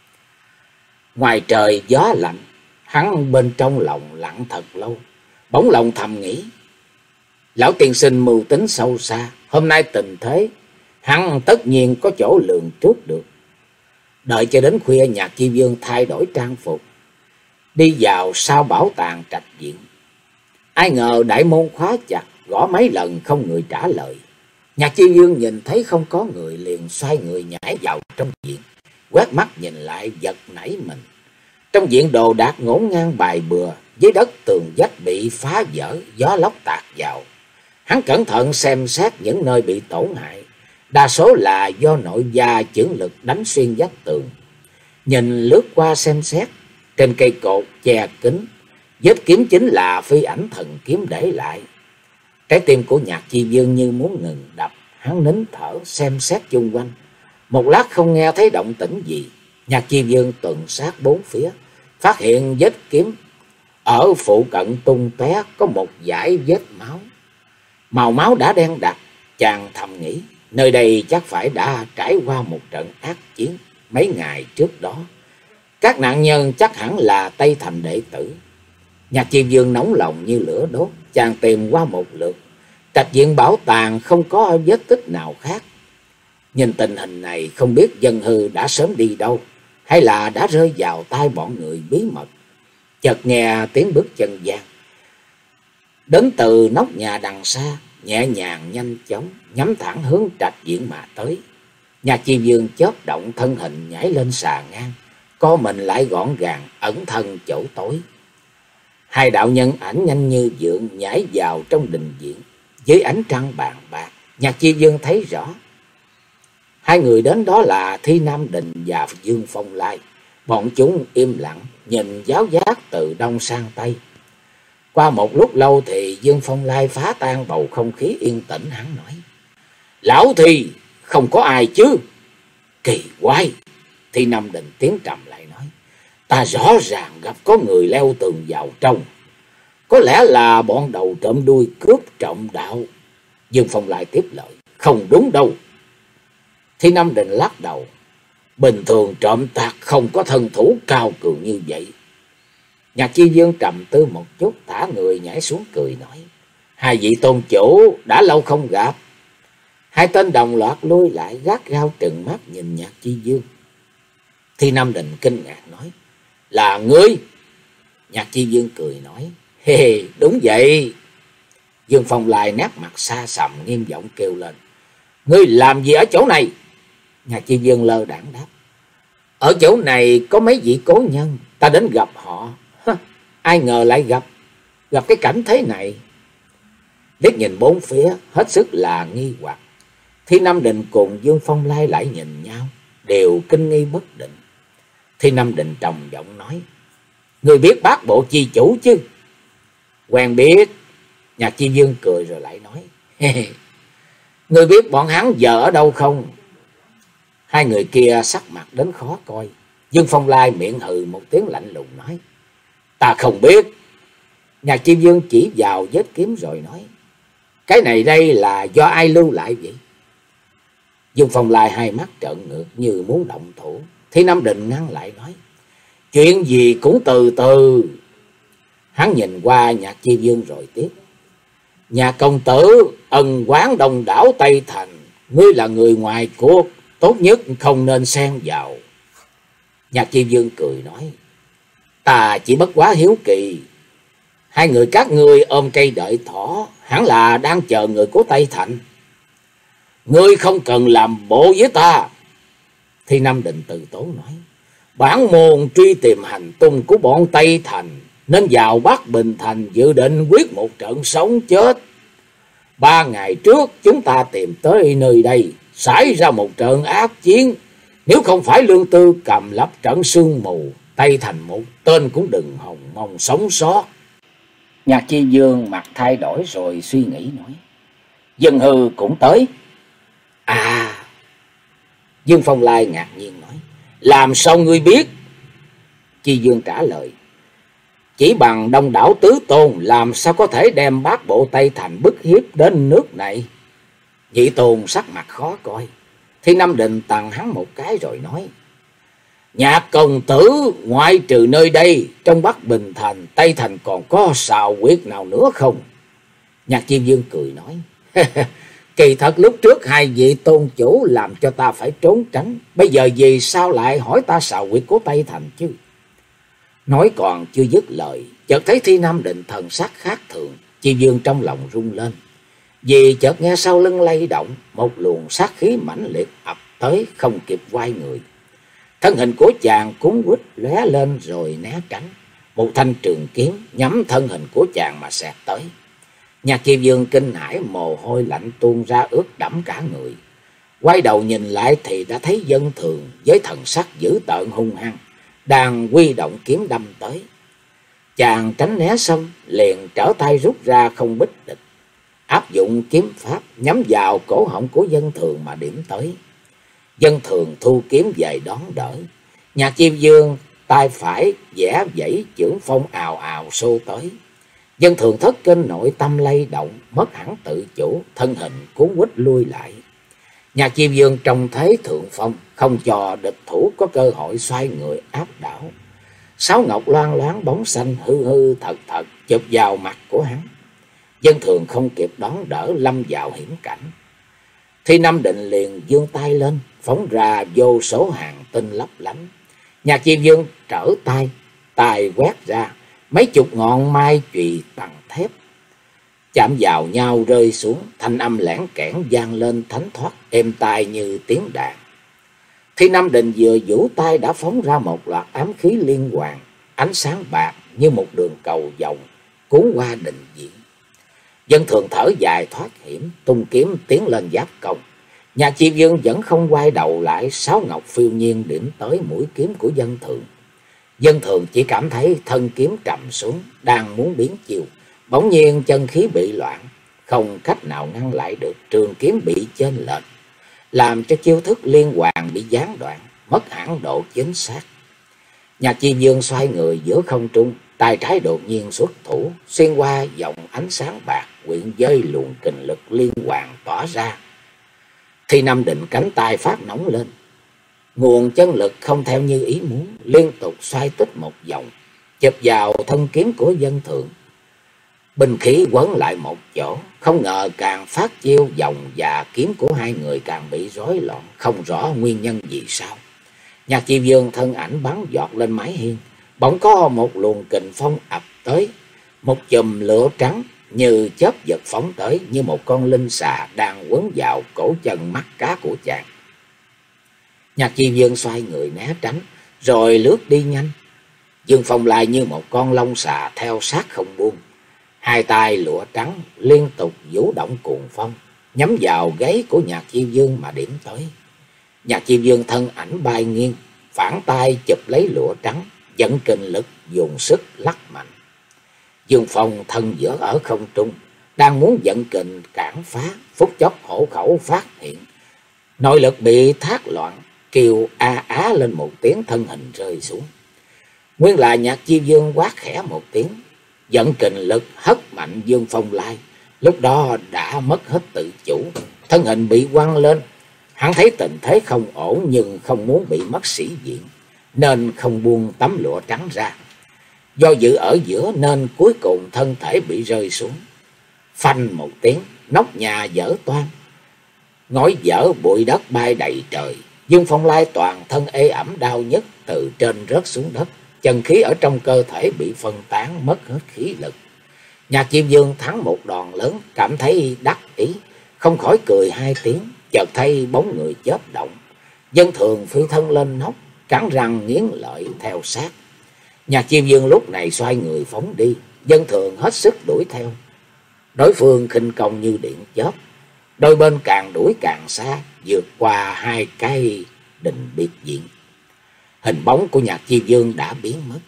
Ngoài trời gió lạnh, hắn bên trong lòng lặng thật lâu, bỗng lòng thầm nghĩ. Lão tiên sinh mưu tính sâu xa, hôm nay tình thế, hắn tất nhiên có chỗ lường trước được. Đợi cho đến khuya, Nhạc Chi Dương thay đổi trang phục, đi vào sau bảo tàng trạch viện. Ai ngờ đại môn khóa chặt, gõ mấy lần không người trả lời. Nhạc Chi Dương nhìn thấy không có người, liền xoay người nhảy vào trong viện, quét mắt nhìn lại giật nảy mình. Trong viện đồ đạc ngổn ngang bài bừa, dưới đất tường vách bị phá vỡ, gió lốc tạt vào. Hắn cẩn thận xem xét những nơi bị tổn hại, đa số là do nội gia chưởng lực đánh xuyên vách tường. Nhìn lướt qua xem xét, trên cây cột che kín, vết kiếm chính là phi ảnh thần kiếm để lại. Trái tim của Nhạc Chi Dương như muốn ngừng đập, hắn nín thở xem xét chung quanh. Một lát không nghe thấy động tĩnh gì, Nhạc Chi Dương tuần sát bốn phía, phát hiện vết kiếm ở phụ cận tung tóe có một dải vết máu. Màu máu đã đen đặc, chàng thầm nghĩ, nơi đây chắc phải đã trải qua một trận ác chiến mấy ngày trước đó. Các nạn nhân chắc hẳn là Tây Thành đệ tử. Nhạc Chi Dương nóng lòng như lửa đốt, chàng tìm qua một lượt, trạch viện bảo tàng không có vết tích nào khác. Nhìn tình hình này, không biết dân hư đã sớm đi đâu, hay là đã rơi vào tay bọn người bí mật. Chợt nghe tiếng bước chân vang đến từ nóc nhà đằng xa, nhẹ nhàng nhanh chóng nhắm thẳng hướng trạch viện mà tới. Nhạc Chi Dương chớp động thân hình nhảy lên xà ngang, co mình lại gọn gàng ẩn thân chỗ tối. Hai đạo nhân ảnh nhanh như vượng nhảy vào trong đình viện. Dưới ánh trăng bàn bạc, Nhạc Chi Dương thấy rõ hai người đến đó là Thi Nam Định và Dương Phong Lai. Bọn chúng im lặng nhìn giáo giác từ đông sang tây. Qua một lúc lâu thì Dương Phong Lai phá tan bầu không khí yên tĩnh, hắn nói: Lão Thi, không có ai chứ? Kỳ quái! Thi Nam Định tiếng trầm lại nói: Ta rõ ràng gặp có người leo tường vào trong. Có lẽ là bọn đầu trộm đuôi cướp trộm đạo. Dương Phong Lai tiếp lời: Không đúng đâu. Thi Nam Định lắc đầu: Bình thường trộm tặc không có thân thủ cao cường như vậy. Nhạc Chi Dương trầm tư một chút, thả người nhảy xuống cười nói: Hai vị tôn chủ đã lâu không gặp. Hai tên đồng loạt lui lại, gắt gao trừng mắt nhìn Nhạc Chi Dương. Thi Nam Định kinh ngạc nói: Là ngươi? Nhạc Chi Dương cười nói: Hê hê, đúng vậy. Dương Phong Lai nét mặt xa sầm, nghiêm giọng kêu lên: Ngươi làm gì ở chỗ này? Nhạc Chi Dương lơ đãng đáp: Ở chỗ này có mấy vị cố nhân, ta đến gặp họ. Ai ngờ lại gặp gặp cái cảnh thế này. Liếc nhìn bốn phía, hết sức là nghi hoặc. Thi Nam Định cùng Dương Phong Lai lại nhìn nhau, đều kinh nghi bất định. Thi Nam Định trầm giọng nói: Ngươi biết Bát Bộ chi chủ chứ? Quen biết. Nhạc Chi Dương cười rồi lại nói: Ngươi biết bọn hắn giờ ở đâu không? Hai người kia sắc mặt đến khó coi. Dương Phong Lai miệng hừ một tiếng lạnh lùng nói: Ta không biết. Nhạc Chi Dương chỉ vào vết kiếm rồi nói: Cái này đây là do ai lưu lại vậy? Dương Phong Lai hai mắt trợn ngược như muốn động thủ. Thi Nam Định ngăn lại nói: Chuyện gì cũng từ từ. Hắn nhìn qua Nhạc Chi Dương rồi tiếp: Nhà công tử ân oán đông đảo Tây Thành, ngươi là người ngoài cuộc, tốt nhất không nên xen vào. Nhạc Chi Dương cười nói: Ta chỉ bất quá hiếu kỳ. Hai người các ngươi ôm cây đợi thỏ, hẳn là đang chờ người của Tây Thành. Ngươi không cần làm bộ với ta. Thi Nam Định từ tốn nói: Bản môn truy tìm hành tung của bọn Tây Thành, nên vào Bắc Bình Thành dự định quyết một trận sống chết. Ba ngày trước chúng ta tìm tới nơi đây, xảy ra một trận ác chiến. Nếu không phải Lương Tư cầm lập trận sương mù, Tây Thành một tên cũng đừng hòng mong sống sót. Nhạc Chi Dương mặt thay đổi rồi suy nghĩ nói: Dân Hư cũng tới. À. Dương Phong Lai ngạc nhiên nói: Làm sao ngươi biết? Chi Dương trả lời: Chỉ bằng đông đảo tứ tôn, làm sao có thể đem bát bộ Tây Thành bức hiếp đến nước này? Nhị tôn sắc mặt khó coi. Thi Nam Định tặng hắn một cái rồi nói: Nhạc công tử, ngoại trừ nơi đây, trong Bắc Bình Thành, Tây Thành còn có xào huyệt nào nữa không? Nhạc Chi Dương cười nói: Kỳ thật lúc trước hai vị tôn chủ làm cho ta phải trốn tránh, bây giờ vì sao lại hỏi ta xào huyệt của Tây Thành chứ? Nói còn chưa dứt lời, chợt thấy Thi Nam Định thần sắc khác thường. Chi Dương trong lòng rung lên, vì chợt nghe sau lưng lay động, một luồng sát khí mãnh liệt ập tới, không kịp quay người. Thân hình của chàng cuốn quýt lóe lên rồi né tránh. Một thanh trường kiếm nhắm thân hình của chàng mà xẹt tới. Nhạc Chi Dương kinh hãi, mồ hôi lạnh tuôn ra ướt đẫm cả người. Quay đầu nhìn lại thì đã thấy Dân Thường với thần sắc dữ tợn hung hăng đang huy động kiếm đâm tới. Chàng tránh né xong liền trở tay rút ra không bích địch, áp dụng kiếm pháp nhắm vào cổ họng của Dân Thường mà điểm tới. Dân Thường thu kiếm về đón đỡ. Nhạc Chi Dương tay phải vẽ vẫy chưởng phong ào ào xô tới. Dân Thường thất kinh, nội tâm lay động, mất hẳn tự chủ, thân hình cuốn quýt lui lại. Nhạc Chi Dương trông thế thượng phong, không cho địch thủ có cơ hội xoay người áp đảo. Sáo ngọc loang loáng bóng xanh hư hư thật thật chụp vào mặt của hắn. Dân Thường không kịp đón đỡ, lâm vào hiểm cảnh. Thi Nam Định liền giương tay lên, phóng ra vô số hàng tinh lấp lánh. Nhạc Chi Dương trở tay, tài quét ra mấy chục ngọn mai chùy bằng thép, chạm vào nhau rơi xuống, thanh âm lẻn kẽn vang lên thánh thoát êm tai như tiếng đàn. Thi Nam Định vừa vũ tay đã phóng ra một loạt ám khí liên hoàn, ánh sáng bạc như một đường cầu vòng cuốn qua đình diện. Dân Thường thở dài thoát hiểm, tung kiếm tiến lên giáp công. Nhạc Chi Dương vẫn không quay đầu lại, sáo ngọc phiêu nhiên điểm tới mũi kiếm của Dân Thường. Dân Thường chỉ cảm thấy thân kiếm trầm xuống, đang muốn biến chiều, bỗng nhiên chân khí bị loạn, không cách nào ngăn lại được, trường kiếm bị chênh lệch, làm cho chiêu thức liên hoàn bị gián đoạn, mất hẳn độ chính xác. Nhạc Chi Dương xoay người giữa không trung, tay trái đột nhiên xuất thủ, xuyên qua dòng ánh sáng bạc, quyện với luồng kình lực liên hoàn tỏa ra. Thi Nam Định cánh tay phát nóng lên, nguồn chân lực không theo như ý muốn, liên tục xoay tích một vòng, chụp vào thân kiếm của Dân Thường. Binh khí quấn lại một chỗ, không ngờ càng phát chiêu vòng và kiếm của hai người càng bị rối loạn, không rõ nguyên nhân vì sao. Nhạc Chi Dương thân ảnh bắn giọt lên mái hiên, bỗng có một luồng kình phong ập tới, một chùm lửa trắng như chớp giật phóng tới, như một con linh xà đang quấn vào cổ chân mắt cá của chàng. Nhạc Chi Dương xoay người né tránh, rồi lướt đi nhanh. Dương Phong Lai như một con long xà theo sát không buông, hai tay lụa trắng liên tục vũ động cuồng phong, nhắm vào gáy của Nhạc Chi Dương mà điểm tới. Nhạc Chi Dương thân ảnh bay nghiêng, phản tay chụp lấy lụa trắng, dẫn kình lực dùng sức lắc mạnh. Dương Phong thân giữa ở không trung, đang muốn vận kình cản phá, phút chốc hổ khẩu phát hiện, nội lực bị thác loạn, kêu a á lên một tiếng, thân hình rơi xuống. Nguyên là Nhạc Chi Dương quát khẽ một tiếng, vận kình lực hất mạnh Dương Phong Lai, lúc đó đã mất hết tự chủ, thân hình bị quăng lên. Hắn thấy tình thế không ổn nhưng không muốn bị mất sĩ diện, nên không buông tấm lụa trắng ra. Do dự ở giữa nên cuối cùng thân thể bị rơi xuống. Phanh một tiếng, nóc nhà vỡ toang, ngói vỡ, bụi đất bay đầy trời. Dương Phong Lai toàn thân ê ẩm đau nhức, từ trên rớt xuống đất, chân khí ở trong cơ thể bị phân tán, mất hết khí lực. Nhạc Chiêm Dương thắng một đòn lớn, cảm thấy đắc ý, không khỏi cười hai tiếng. Chợt thấy bóng người chớp động, Dân Thường phi thân lên nóc, cắn răng nghiến lợi theo sát. Nhạc Chiêm Dương lúc này xoay người phóng đi, Dân Thường hết sức đuổi theo. Đối phương khinh công như điện chớp, đôi bên càng đuổi càng xa, vượt qua hai cái đình biệt viện. Hình bóng của Nhạc Chiêm Dương đã biến mất.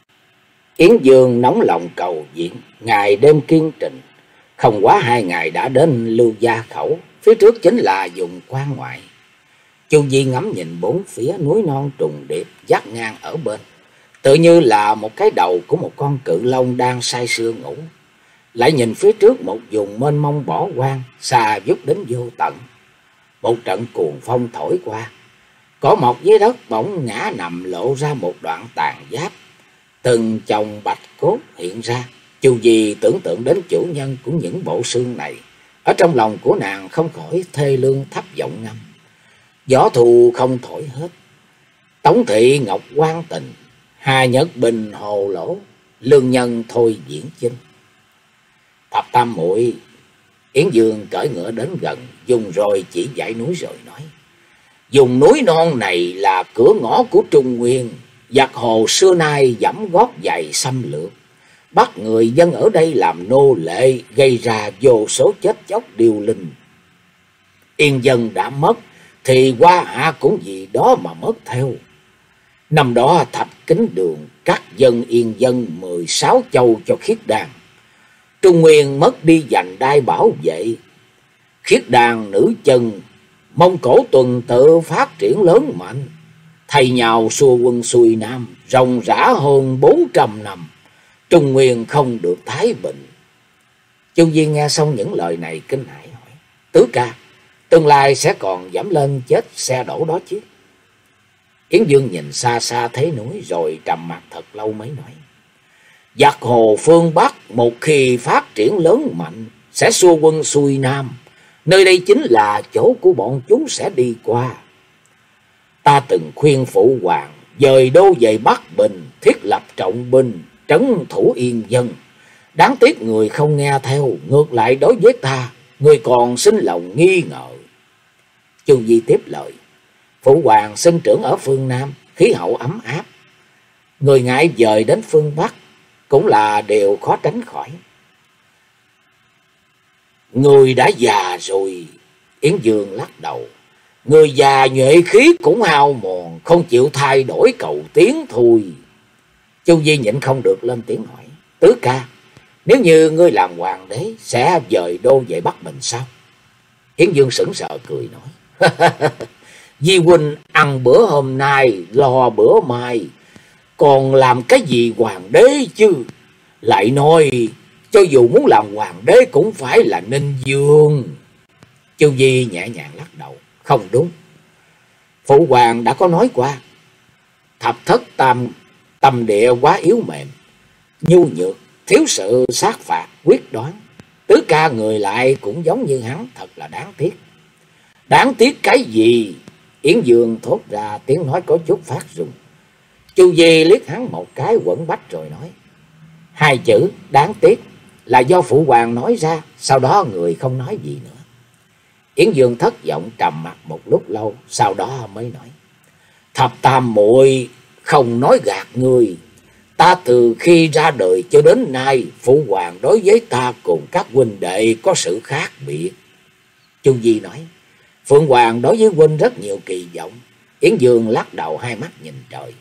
Yến Dương nóng lòng cầu viện, ngày đêm kiên trình. Không quá hai ngày đã đến Lưu Gia Khẩu, phía trước chính là vùng quan ngoại. Chu Di ngắm nhìn bốn phía, núi non trùng điệp vắt ngang ở bên, tự như là một cái đầu của một con cự long đang say sưa ngủ. Lại nhìn phía trước một vùng mênh mông bỏ hoang, xa vút đến vô tận. Một trận cuồng phong thổi qua, cỏ mọc dưới đất bỗng ngã nằm, lộ ra một đoạn tàn giáp, từng chồng bạch cốt hiện ra. Chu Di tưởng tượng đến chủ nhân của những bộ xương này, ở trong lòng của nàng không khỏi thê lương thấp giọng ngâm: gió thu không thổi hết, Tống thị ngọc quan tình, Hà Nhật bình hồ lỗ, lương nhân thôi diễn chinh. Thập tam muội. Yến Dương cởi ngựa đến gần, dùng rồi chỉ dãy núi rồi nói: vùng núi non này là cửa ngõ của Trung Nguyên, giặc hồ xưa nay dẫm gót giày xâm lược, bắt người dân ở đây làm nô lệ, gây ra vô số chết chóc điêu linh. Yên dân đã mất thì Hoa Hạ cũng vì đó mà mất theo. Năm đó Thạch Kính Đường cắt dân yên dân mười sáu châu cho Khiết Đan, Trung Nguyên mất đi vành đai bảo vệ. Khiết Đan nữ chân, Mông Cổ tuần tự phát triển lớn mạnh, thay nhau xua quân xuôi nam, ròng rã hơn bốn trăm năm, Trung Nguyên không được thái bình. Chu Di nghe xong những lời này kinh hãi hỏi: tứ ca, tương lai sẽ còn dẫm lên chết xe đổ đó chứ? Yến Dương nhìn xa xa thấy núi rồi trầm mặc thật lâu mới nói: giặc hồ phương Bắc một khi phát triển lớn mạnh sẽ xua quân xuôi nam, nơi đây chính là chỗ của bọn chúng sẽ đi qua. Ta từng khuyên phụ hoàng dời đô về Bắc Bình, thiết lập trọng binh trấn thủ yên dân. Đáng tiếc người không nghe theo, ngược lại đối với ta, người còn sinh lòng nghi ngờ. Chu Di tiếp lời: phụ hoàng sinh trưởng ở phương Nam, khí hậu ấm áp, người ngại dời đến phương Bắc cũng là điều khó tránh khỏi. Người đã già rồi. Yến Dương lắc đầu: người già nhuệ khí cũng hao mòn, không chịu thay đổi cầu tiến thôi. Chu Di nhịn không được lên tiếng hỏi: tứ ca, nếu như ngươi làm hoàng đế sẽ dời đô về Bắc Bình sao? Yến Dương sững sờ cười nói: Di huynh ăn bữa hôm nay lo bữa mai, còn làm cái gì hoàng đế chứ? Lại nói cho dù muốn làm hoàng đế cũng phải là Ninh Dương. Chu Di nhẹ nhàng lắc đầu: không đúng. Phụ hoàng đã có nói qua, thập thất tam tâm địa quá yếu mềm, nhu nhược, thiếu sự sát phạt quyết đoán. Tứ ca người lại cũng giống như hắn, thật là đáng tiếc. Đáng tiếc cái gì? Yến Dương thốt ra tiếng nói có chút phát run. Chu Di liếc hắn một cái quẩn bách rồi nói: hai chữ đáng tiếc là do phụ hoàng nói ra, sau đó người không nói gì nữa. Yến Dương thất vọng trầm mặc một lúc lâu, sau đó mới nói: thập tam muội không nói gạt người, ta từ khi ra đời cho đến nay, phụ hoàng đối với ta cùng các huynh đệ có sự khác biệt. Chu Di nói: Phượng Hoàng đối với huynh rất nhiều kỳ vọng. Yến Dương lắc đầu, hai mắt nhìn trời: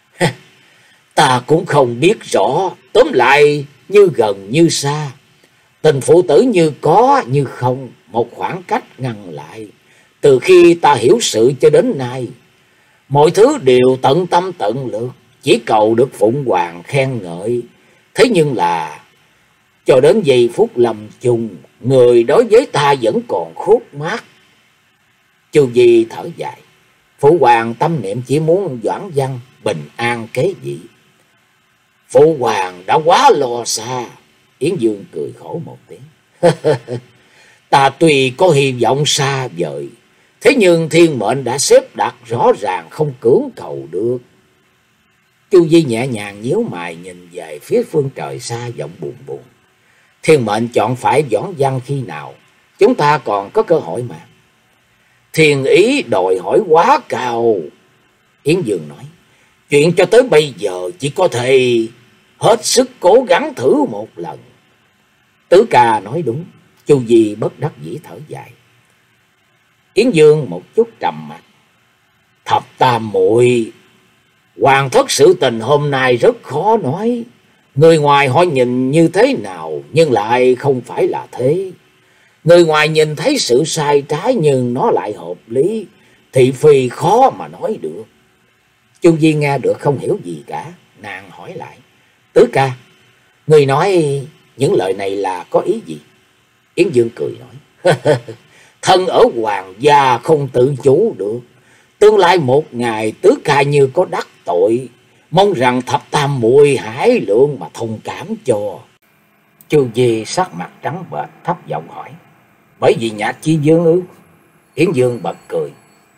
ta cũng không biết rõ, tóm lại như gần như xa. Tình phụ tử như có như không, một khoảng cách ngăn lại. Từ khi ta hiểu sự cho đến nay, mọi thứ đều tận tâm tận lực, chỉ cầu được Phụng Hoàng khen ngợi. Thế nhưng là cho đến giây phút lâm chung, người đối với ta vẫn còn khúc mắc. Chu Di thở dài. Phụ Hoàng tâm niệm chỉ muốn doãn văn bình an kế vị. Phụ Hoàng đã quá lo xa. Yến Dương cười khổ một tiếng. Ta tuy có hy vọng xa vời, thế nhưng thiên mệnh đã xếp đặt rõ ràng, không cưỡng cầu được. Chu Di nhẹ nhàng nhíu mày nhìn về phía phương trời xa, giọng buồn buồn. Thiên mệnh chọn phải doãn văn khi nào, chúng ta còn có cơ hội mà. Thiên ý đòi hỏi quá cao. Yến Dương nói. Chuyện cho tới bây giờ chỉ có thể hết sức cố gắng thử một lần. Tứ Ca nói đúng. Chu Di bất đắc dĩ thở dài. Yến Dương một chút trầm mặc. Thập Tam muội, hoàng thất sự tình hôm nay rất khó nói. Người ngoài họ nhìn như thế nào, nhưng lại không phải là thế. Người ngoài nhìn thấy sự sai trái nhưng nó lại hợp lý, thị phi khó mà nói được. Chu Di nghe được không hiểu gì cả, nàng hỏi lại. Tứ Ca, người nói những lời này là có ý gì? Yến Dương cười nói. Thân ở hoàng gia không tự chủ được. Tương lai một ngày Tứ Ca như có đắc tội, mong rằng Thập Tam muội hãy lượng mà thông cảm cho. Chu Di sắc mặt trắng bệch, thấp giọng hỏi. Bởi vì Nhạc Chi Dương ư? Yến Dương bật cười.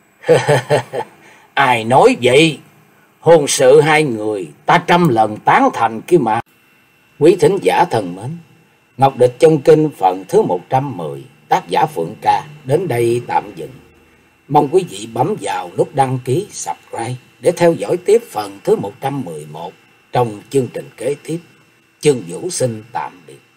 Ai nói vậy? Hôn sự hai người ta trăm lần tán thành kia mà. Quý thính giả thân mến, Ngọc Địch trong kinh phần thứ một trăm mười, tác giả Phượng Ca đến đây tạm dừng. Mong quý vị bấm vào nút đăng ký, subscribe để theo dõi tiếp phần thứ một trăm mười một trong chương trình kế tiếp. Chương Vũ xin tạm biệt.